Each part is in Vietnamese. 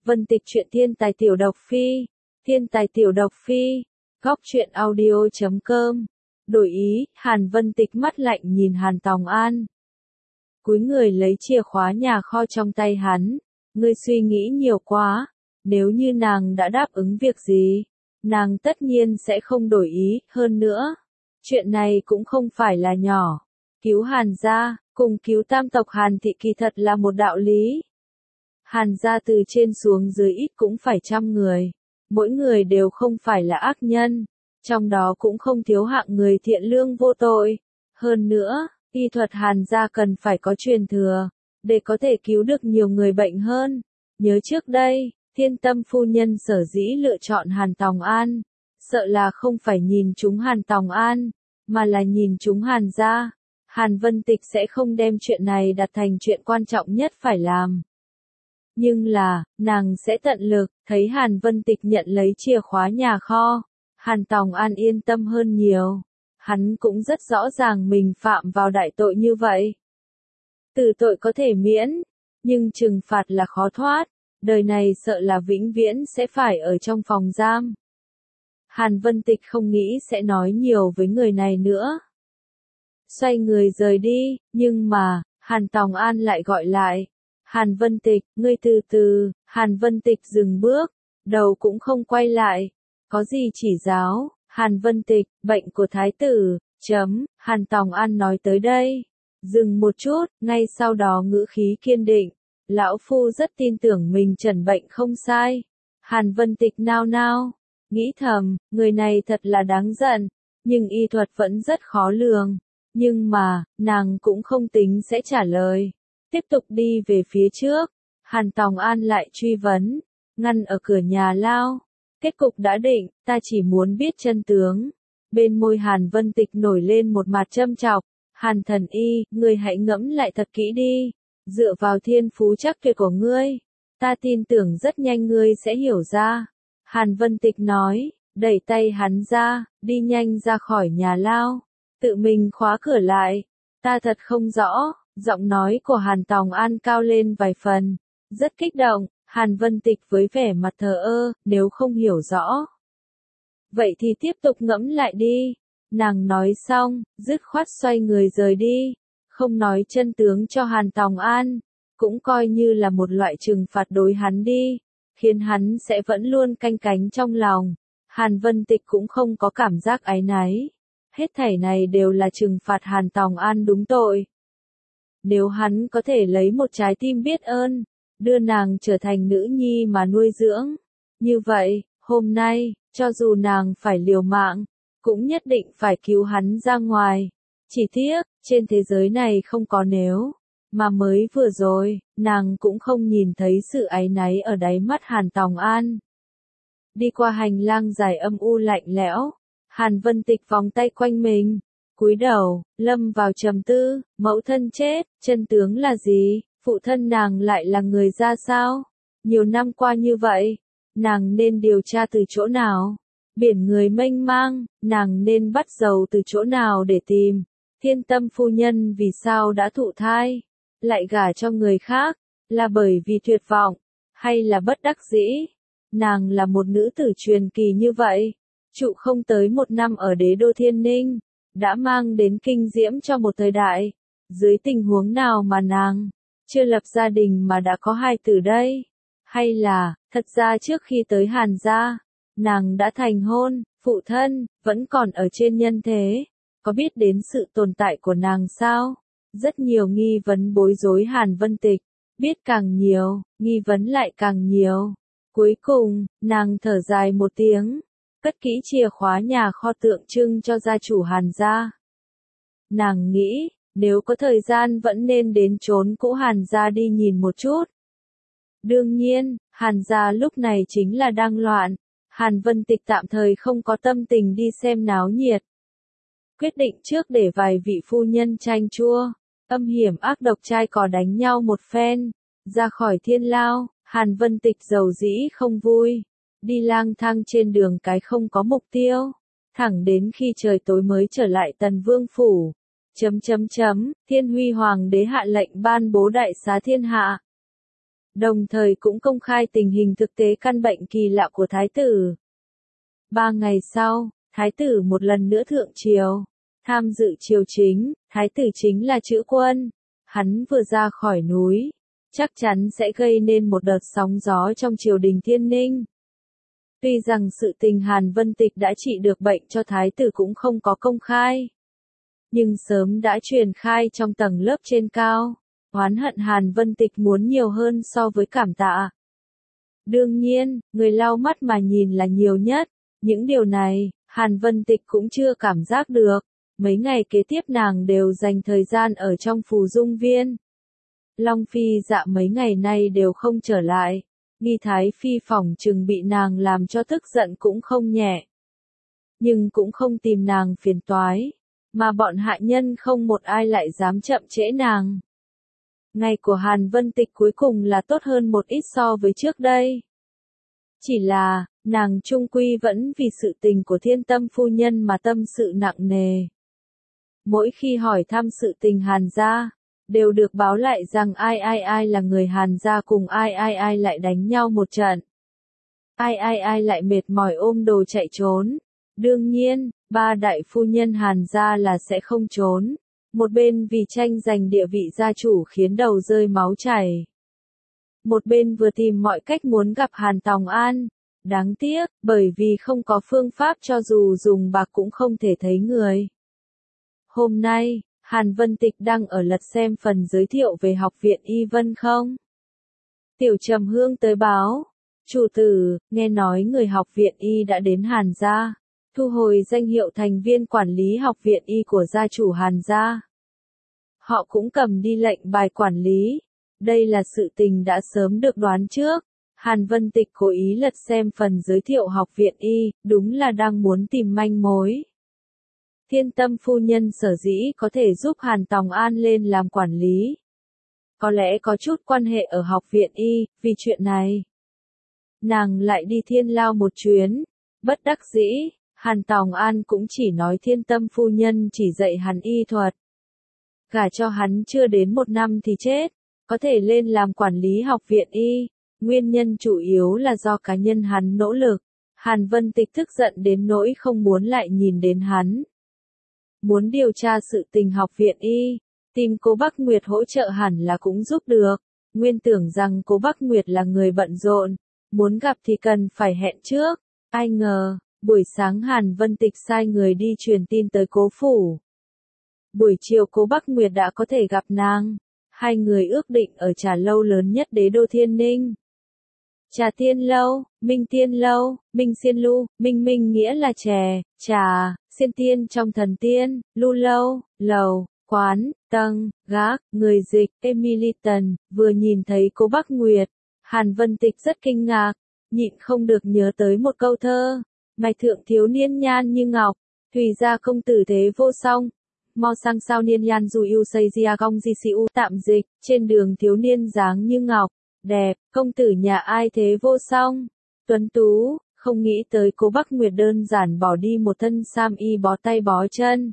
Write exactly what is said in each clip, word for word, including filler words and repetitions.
Vân Tịch truyện thiên tài tiểu độc phi, thiên tài tiểu độc phi, góc truyện audio chấm com. Đổi ý, Hàn Vân Tịch mắt lạnh nhìn Hàn Tòng An. Cúi người lấy chìa khóa nhà kho trong tay hắn. Ngươi suy nghĩ nhiều quá, nếu như nàng đã đáp ứng việc gì, nàng tất nhiên sẽ không đổi ý, hơn nữa. Chuyện này cũng không phải là nhỏ. Cứu Hàn gia, cùng cứu tam tộc Hàn thị kỳ thật là một đạo lý. Hàn gia từ trên xuống dưới ít cũng phải trăm người. Mỗi người đều không phải là ác nhân. Trong đó cũng không thiếu hạng người thiện lương vô tội. Hơn nữa, y thuật Hàn gia cần phải có truyền thừa, để có thể cứu được nhiều người bệnh hơn. Nhớ trước đây, Thiên Tâm phu nhân sở dĩ lựa chọn Hàn Tòng An, sợ là không phải nhìn chúng Hàn Tòng An, mà là nhìn chúng Hàn gia. Hàn Vân Tịch sẽ không đem chuyện này đặt thành chuyện quan trọng nhất phải làm. Nhưng là, nàng sẽ tận lực, thấy Hàn Vân Tịch nhận lấy chìa khóa nhà kho. Hàn Tòng An yên tâm hơn nhiều. Hắn cũng rất rõ ràng mình phạm vào đại tội như vậy. Tử tội có thể miễn, nhưng trừng phạt là khó thoát. Đời này sợ là vĩnh viễn sẽ phải ở trong phòng giam. Hàn Vân Tịch không nghĩ sẽ nói nhiều với người này nữa. Xoay người rời đi, nhưng mà, Hàn Tòng An lại gọi lại. Hàn Vân Tịch, ngươi từ từ. Hàn Vân Tịch dừng bước, đầu cũng không quay lại. Có gì chỉ giáo? Hàn Vân Tịch, bệnh của thái tử, chấm, Hàn Tòng An nói tới đây. Dừng một chút, ngay sau đó ngữ khí kiên định. Lão phu rất tin tưởng mình chẩn bệnh không sai. Hàn Vân Tịch nao nao, nghĩ thầm, người này thật là đáng giận, nhưng y thuật vẫn rất khó lường. Nhưng mà, nàng cũng không tính sẽ trả lời. Tiếp tục đi về phía trước, Hàn Tòng An lại truy vấn, ngăn ở cửa nhà lao. Kết cục đã định, ta chỉ muốn biết chân tướng. Bên môi Hàn Vân Tịch nổi lên một mặt châm chọc. Hàn thần y, ngươi hãy ngẫm lại thật kỹ đi. Dựa vào thiên phú chắc tuyệt của ngươi, ta tin tưởng rất nhanh ngươi sẽ hiểu ra. Hàn Vân Tịch nói, đẩy tay hắn ra, đi nhanh ra khỏi nhà lao. Tự mình khóa cửa lại. Ta thật không rõ. Giọng nói của Hàn Tòng An cao lên vài phần. Rất kích động. Hàn Vân Tịch với vẻ mặt thờ ơ, nếu không hiểu rõ. Vậy thì tiếp tục ngẫm lại đi. Nàng nói xong, dứt khoát xoay người rời đi. Không nói chân tướng cho Hàn Tòng An. Cũng coi như là một loại trừng phạt đối hắn đi. Khiến hắn sẽ vẫn luôn canh cánh trong lòng. Hàn Vân Tịch cũng không có cảm giác áy náy. Hết thảy này đều là trừng phạt Hàn Tòng An đúng tội. Nếu hắn có thể lấy một trái tim biết ơn, đưa nàng trở thành nữ nhi mà nuôi dưỡng. Như vậy, hôm nay, cho dù nàng phải liều mạng, cũng nhất định phải cứu hắn ra ngoài. Chỉ tiếc, trên thế giới này không có nếu. Mà mới vừa rồi, nàng cũng không nhìn thấy sự áy náy ở đáy mắt Hàn Tòng An. Đi qua hành lang dài âm u lạnh lẽo, Hàn Vân Tịch vòng tay quanh mình, cúi đầu, lâm vào trầm tư, mẫu thân chết, chân tướng là gì, phụ thân nàng lại là người ra sao? Nhiều năm qua như vậy, nàng nên điều tra từ chỗ nào? Biển người mênh mang, nàng nên bắt dầu từ chỗ nào để tìm? Thiên Tâm phu nhân vì sao đã thụ thai, lại gả cho người khác, là bởi vì tuyệt vọng, hay là bất đắc dĩ? Nàng là một nữ tử truyền kỳ như vậy, trụ không tới một năm ở đế đô Thiên Ninh, đã mang đến kinh diễm cho một thời đại. Dưới tình huống nào mà nàng chưa lập gia đình mà đã có hai tử đây? Hay là, thật ra trước khi tới Hàn gia, nàng đã thành hôn, phụ thân vẫn còn ở trên nhân thế, có biết đến sự tồn tại của nàng sao? Rất nhiều nghi vấn bối rối Hàn Vân Tịch, biết càng nhiều, nghi vấn lại càng nhiều. Cuối cùng, nàng thở dài một tiếng, cất kỹ chìa khóa nhà kho tượng trưng cho gia chủ Hàn gia. Nàng nghĩ, nếu có thời gian vẫn nên đến chốn cũ Hàn gia đi nhìn một chút. Đương nhiên, Hàn gia lúc này chính là đang loạn. Hàn Vân Tịch tạm thời không có tâm tình đi xem náo nhiệt. Quyết định trước để vài vị phu nhân chanh chua, âm hiểm ác độc trai cò đánh nhau một phen. Ra khỏi thiên lao, Hàn Vân Tịch dầu dĩ không vui. Đi lang thang trên đường cái không có mục tiêu. Thẳng đến khi trời tối mới trở lại Tần Vương Phủ. Chấm chấm chấm, Thiên Huy Hoàng đế hạ lệnh ban bố đại xá thiên hạ. đồng thời cũng công khai tình hình thực tế căn bệnh kỳ lạ của thái tử. Ba ngày sau, thái tử một lần nữa thượng triều, tham dự triều chính, thái tử chính là Chữ Quân. Hắn vừa ra khỏi núi, chắc chắn sẽ gây nên một đợt sóng gió trong triều đình Thiên Ninh. Tuy rằng sự tình Hàn Vân Tịch đã trị được bệnh cho thái tử cũng không có công khai, nhưng sớm đã truyền khai trong tầng lớp trên cao, oán hận Hàn Vân Tịch muốn nhiều hơn so với cảm tạ. Đương nhiên, người lau mắt mà nhìn là nhiều nhất, những điều này, Hàn Vân Tịch cũng chưa cảm giác được. Mấy ngày kế tiếp nàng đều dành thời gian ở trong Phù Dung Viên. Long Phi Dạ mấy ngày nay đều không trở lại, Nghi Thái Phi phỏng chừng bị nàng làm cho tức giận cũng không nhẹ. Nhưng cũng không tìm nàng phiền toái, mà bọn hạ nhân không một ai lại dám chậm trễ nàng. Ngày của Hàn Vân Tịch cuối cùng là tốt hơn một ít so với trước đây. Chỉ là, nàng trung quy vẫn vì sự tình của Thiên Tâm phu nhân mà tâm sự nặng nề. Mỗi khi hỏi thăm sự tình Hàn gia, đều được báo lại rằng ai ai ai là người Hàn gia cùng ai ai ai lại đánh nhau một trận. Ai ai ai lại mệt mỏi ôm đồ chạy trốn. Đương nhiên, ba đại phu nhân Hàn gia là sẽ không trốn. Một bên vì tranh giành địa vị gia chủ khiến đầu rơi máu chảy. Một bên vừa tìm mọi cách muốn gặp Hàn Tòng An. Đáng tiếc, bởi vì không có phương pháp cho dù dùng bạc cũng không thể thấy người. Hôm nay, Hàn Vân Tịch đang ở lật xem phần giới thiệu về học viện Y Vân không? Tiểu Trầm Hương tới báo, chủ tử, nghe nói người học viện Y đã đến Hàn gia, thu hồi danh hiệu thành viên quản lý học viện Y của gia chủ Hàn gia. Họ cũng cầm đi lệnh bài quản lý, đây là sự tình đã sớm được đoán trước. Hàn Vân Tịch cố ý lật xem phần giới thiệu học viện Y, đúng là đang muốn tìm manh mối. Thiên Tâm phu nhân sở dĩ có thể giúp Hàn Tòng An lên làm quản lý. Có lẽ có chút quan hệ ở học viện Y, vì chuyện này. Nàng lại đi Thiên Lao một chuyến, bất đắc dĩ, Hàn Tòng An cũng chỉ nói Thiên Tâm phu nhân chỉ dạy hắn y thuật. Gả cho hắn chưa đến một năm thì chết, có thể lên làm quản lý học viện Y. Nguyên nhân chủ yếu là do cá nhân hắn nỗ lực. Hàn Vân Tịch tức giận đến nỗi không muốn lại nhìn đến hắn. Muốn điều tra sự tình học viện Y, tìm Cố Bắc Nguyệt hỗ trợ hẳn là cũng giúp được. Nguyên tưởng rằng Cố Bắc Nguyệt là người bận rộn, muốn gặp thì cần phải hẹn trước. Ai ngờ, buổi sáng Hàn Vân Tịch sai người đi truyền tin tới Cố phủ. Buổi chiều Cố Bắc Nguyệt đã có thể gặp nàng. Hai người ước định ở trà lâu lớn nhất đế đô Thiên Ninh. Trà Tiên Lâu, Minh Tiên Lâu, Minh Xiên Lu, Minh Minh nghĩa là chè, trà, Xiên Tiên trong thần tiên, Lu Lâu, lầu, quán, tầng, gác, người dịch, Emily Tần, vừa nhìn thấy Cố Bắc Nguyệt. Hàn Vân Tịch rất kinh ngạc, nhịn không được nhớ tới một câu thơ. Mạch thượng thiếu niên nhan như ngọc, thùy gia công tử thế vô song. Mo sang sao niên nhan dù yêu xây gia gong di siu tạm dịch, trên đường thiếu niên dáng như ngọc. Đẹp, công tử nhà ai thế vô song, tuấn tú, không nghĩ tới Cố Bắc Nguyệt đơn giản bỏ đi một thân sam y bó tay bó chân.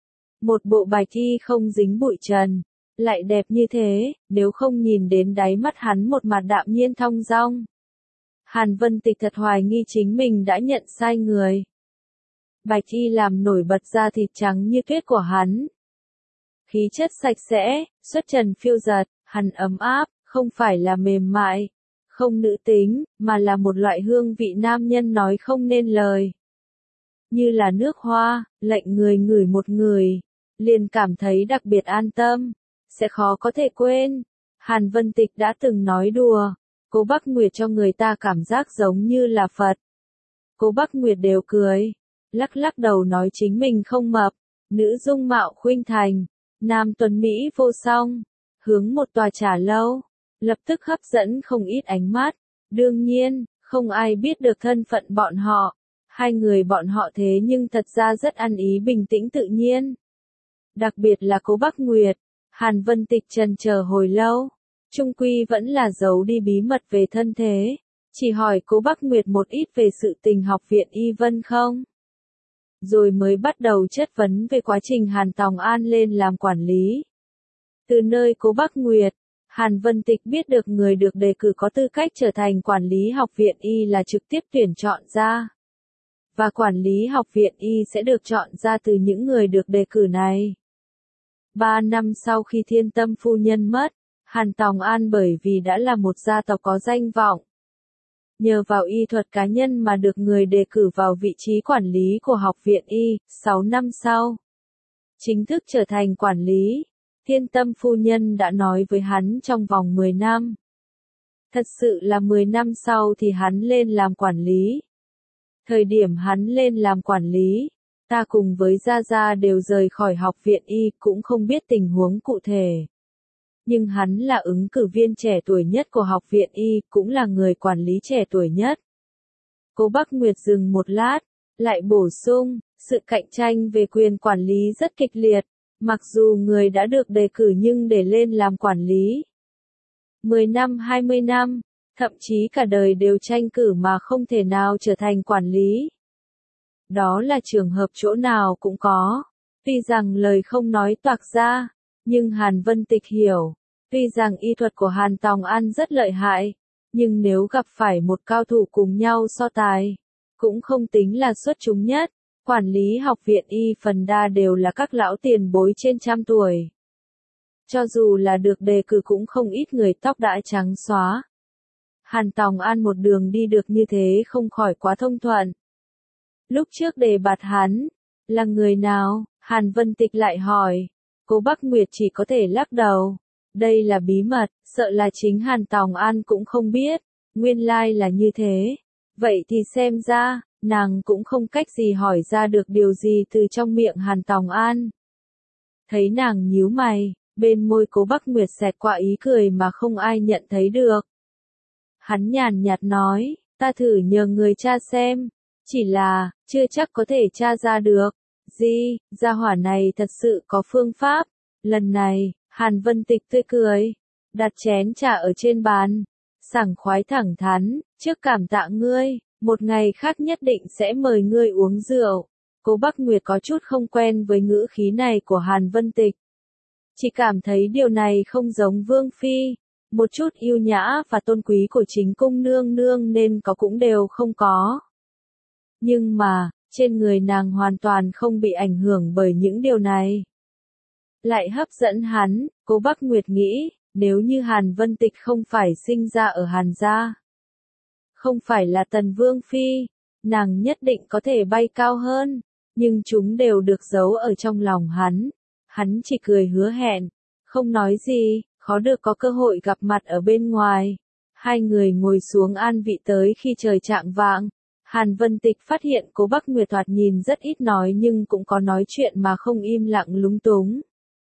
Một bộ bạch y không dính bụi trần, lại đẹp như thế, nếu không nhìn đến đáy mắt hắn một mặt đạm nhiên thong dong. Hàn Vân Tịch thật hoài nghi chính mình đã nhận sai người. Bạch y làm nổi bật da thịt trắng như tuyết của hắn. Khí chất sạch sẽ, xuất trần phiêu giật, hắn ấm áp. Không phải là mềm mại, không nữ tính, mà là một loại hương vị nam nhân nói không nên lời. Như là nước hoa, lệnh người ngửi một người, liền cảm thấy đặc biệt an tâm, sẽ khó có thể quên. Hàn Vân Tịch đã từng nói đùa, Cố Bắc Nguyệt cho người ta cảm giác giống như là Phật. Cố Bắc Nguyệt đều cười, lắc lắc đầu nói chính mình không mập, nữ dung mạo khuynh thành, nam tuấn Mỹ vô song, hướng một tòa trà lâu. Lập tức hấp dẫn không ít ánh mắt. Đương nhiên, không ai biết được thân phận bọn họ. Hai người bọn họ thế nhưng thật ra rất ăn ý bình tĩnh tự nhiên. Đặc biệt là Cố Bắc Nguyệt. Hàn Vân Tịch trần chờ hồi lâu. Trung quy vẫn là giấu đi bí mật về thân thế. Chỉ hỏi Cố Bắc Nguyệt một ít về sự tình học viện Y Vân không. Rồi mới bắt đầu chất vấn về quá trình Hàn Tòng An lên làm quản lý. Từ nơi Cố Bắc Nguyệt. Hàn Vân Tịch biết được người được đề cử có tư cách trở thành quản lý học viện Y là trực tiếp tuyển chọn ra. Và quản lý học viện Y sẽ được chọn ra từ những người được đề cử này. Ba năm sau khi Thiên Tâm phu nhân mất, Hàn Tòng An bởi vì đã là một gia tộc có danh vọng. Nhờ vào y thuật cá nhân mà được người đề cử vào vị trí quản lý của học viện Y, sáu năm sau. Chính thức trở thành quản lý, Thiên Tâm phu nhân đã nói với hắn trong vòng mười năm. Thật sự là mười năm sau thì hắn lên làm quản lý. Thời điểm hắn lên làm quản lý, ta cùng với Gia Gia đều rời khỏi học viện Y cũng không biết tình huống cụ thể. Nhưng hắn là ứng cử viên trẻ tuổi nhất của học viện Y, cũng là người quản lý trẻ tuổi nhất. Cố Bắc Nguyệt dừng một lát, lại bổ sung, sự cạnh tranh về quyền quản lý rất kịch liệt, mặc dù người đã được đề cử nhưng để lên làm quản lý. mười năm hai mươi năm, thậm chí cả đời đều tranh cử mà không thể nào trở thành quản lý. Đó là trường hợp chỗ nào cũng có. Tuy rằng lời không nói toạc ra, nhưng Hàn Vân Tịch hiểu. Tuy rằng y thuật của Hàn Tòng An rất lợi hại, nhưng nếu gặp phải một cao thủ cùng nhau so tài, cũng không tính là xuất chúng nhất. Quản lý học viện Y phần đa đều là các lão tiền bối trên trăm tuổi. Cho dù là được đề cử cũng không ít người tóc đã trắng xóa. Hàn Tòng An một đường đi được như thế không khỏi quá thông thuận. Lúc trước đề bạt hắn, là người nào? Hàn Vân Tịch lại hỏi. Cố Bắc Nguyệt chỉ có thể lắc đầu. Đây là bí mật, sợ là chính Hàn Tòng An cũng không biết. Nguyên lai là như thế. Vậy thì xem ra, nàng cũng không cách gì hỏi ra được điều gì từ trong miệng Hàn Tòng An. Thấy nàng nhíu mày, bên môi Cố Bắc Nguyệt xẹt qua ý cười mà không ai nhận thấy được. Hắn nhàn nhạt nói, ta thử nhờ người tra xem. Chỉ là, chưa chắc có thể tra ra được. Gì, gia hỏa này thật sự có phương pháp. Lần này, Hàn Vân Tịch tươi cười, đặt chén trà ở trên bàn, sảng khoái thẳng thắn, trước cảm tạ ngươi, một ngày khác nhất định sẽ mời ngươi uống rượu. Cố Bắc Nguyệt có chút không quen với ngữ khí này của Hàn Vân Tịch. Chỉ cảm thấy điều này không giống Vương Phi, một chút yêu nhã và tôn quý của chính cung nương nương nên có cũng đều không có. Nhưng mà, trên người nàng hoàn toàn không bị ảnh hưởng bởi những điều này. Lại hấp dẫn hắn, Cố Bắc Nguyệt nghĩ, nếu như Hàn Vân Tịch không phải sinh ra ở Hàn gia, không phải là Tần Vương Phi, nàng nhất định có thể bay cao hơn, nhưng chúng đều được giấu ở trong lòng hắn. Hắn chỉ cười hứa hẹn, không nói gì, khó được có cơ hội gặp mặt ở bên ngoài. Hai người ngồi xuống an vị tới khi trời chạng vạng. Hàn Vân Tịch phát hiện Cố Bắc Nguyệt thoạt nhìn rất ít nói nhưng cũng có nói chuyện mà không im lặng lúng túng.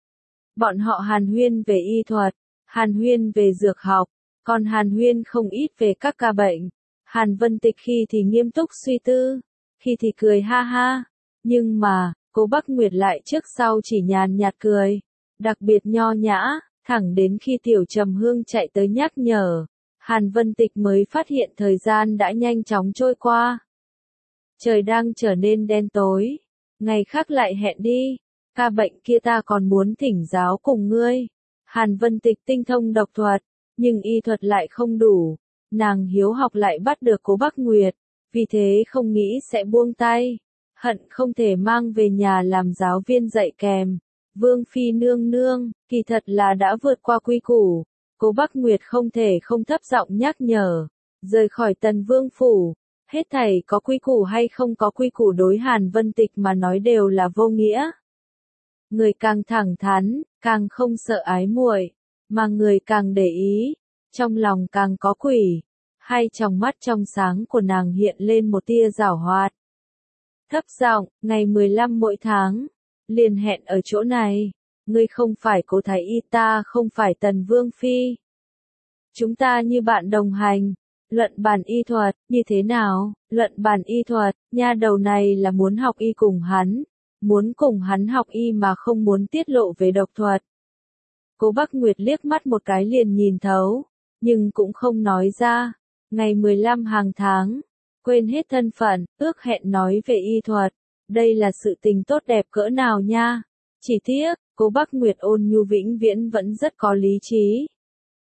Bọn họ hàn huyên về y thuật, hàn huyên về dược học, còn hàn huyên không ít về các ca bệnh. Hàn Vân Tịch khi thì nghiêm túc suy tư, khi thì cười ha ha. Nhưng mà, Cố Bắc Nguyệt lại trước sau chỉ nhàn nhạt cười, đặc biệt nho nhã, thẳng đến khi Tiểu Trầm Hương chạy tới nhắc nhở. Hàn Vân Tịch mới phát hiện thời gian đã nhanh chóng trôi qua. Trời đang trở nên đen tối. Ngày khác lại hẹn đi. Ca bệnh kia ta còn muốn thỉnh giáo cùng ngươi. Hàn Vân Tịch tinh thông độc thuật, nhưng y thuật lại không đủ. Nàng hiếu học lại bắt được Cố Bắc Nguyệt, vì thế không nghĩ sẽ buông tay. Hận không thể mang về nhà làm giáo viên dạy kèm. Vương Phi nương nương, kỳ thật là đã vượt qua quy củ. Cố Bắc Nguyệt không thể không thấp giọng nhắc nhở. Rời khỏi Tần Vương phủ, hết thảy có quy củ hay không có quy củ đối Hàn Vân Tịch mà nói đều là vô nghĩa. Người càng thẳng thắn, càng không sợ ái muội, mà người càng để ý, trong lòng càng có quỷ. Hai tròng mắt trong sáng của nàng hiện lên một tia giảo hoạt. Thấp giọng, ngày mười lăm mỗi tháng, liền hẹn ở chỗ này. Ngươi không phải Cố Thái Y, ta không phải Tần Vương Phi. Chúng ta như bạn đồng hành. Luận bàn y thuật, như thế nào? Luận bàn y thuật, nha đầu này là muốn học y cùng hắn. Muốn cùng hắn học y mà không muốn tiết lộ về độc thuật. Cố Bắc Nguyệt liếc mắt một cái liền nhìn thấu, nhưng cũng không nói ra. Ngày mười lăm hàng tháng, quên hết thân phận, ước hẹn nói về y thuật. Đây là sự tình tốt đẹp cỡ nào nha. Chỉ tiếc, Cố Bắc Nguyệt ôn nhu vĩnh viễn vẫn rất có lý trí.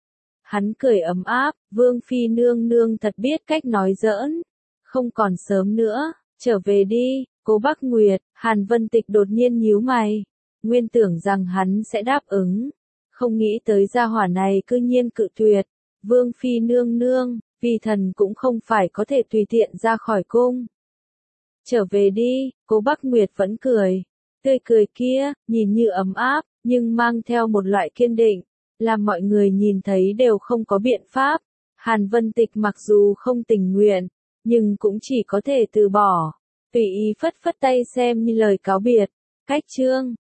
Hắn cười ấm áp, Vương Phi nương nương thật biết cách nói giỡn. Không còn sớm nữa, trở về đi, Cố Bắc Nguyệt. Hàn Vân Tịch đột nhiên nhíu mày. Nguyên tưởng rằng hắn sẽ đáp ứng. Không nghĩ tới gia hỏa này cư nhiên cự tuyệt. Vương Phi nương nương, vì thần cũng không phải có thể tùy tiện ra khỏi cung. Trở về đi, Cố Bắc Nguyệt vẫn cười. Tươi cười kia, nhìn như ấm áp, nhưng mang theo một loại kiên định, làm mọi người nhìn thấy đều không có biện pháp. Hàn Vân Tịch mặc dù không tình nguyện, nhưng cũng chỉ có thể từ bỏ. Tùy ý phất phất tay xem như lời cáo biệt. Cách chương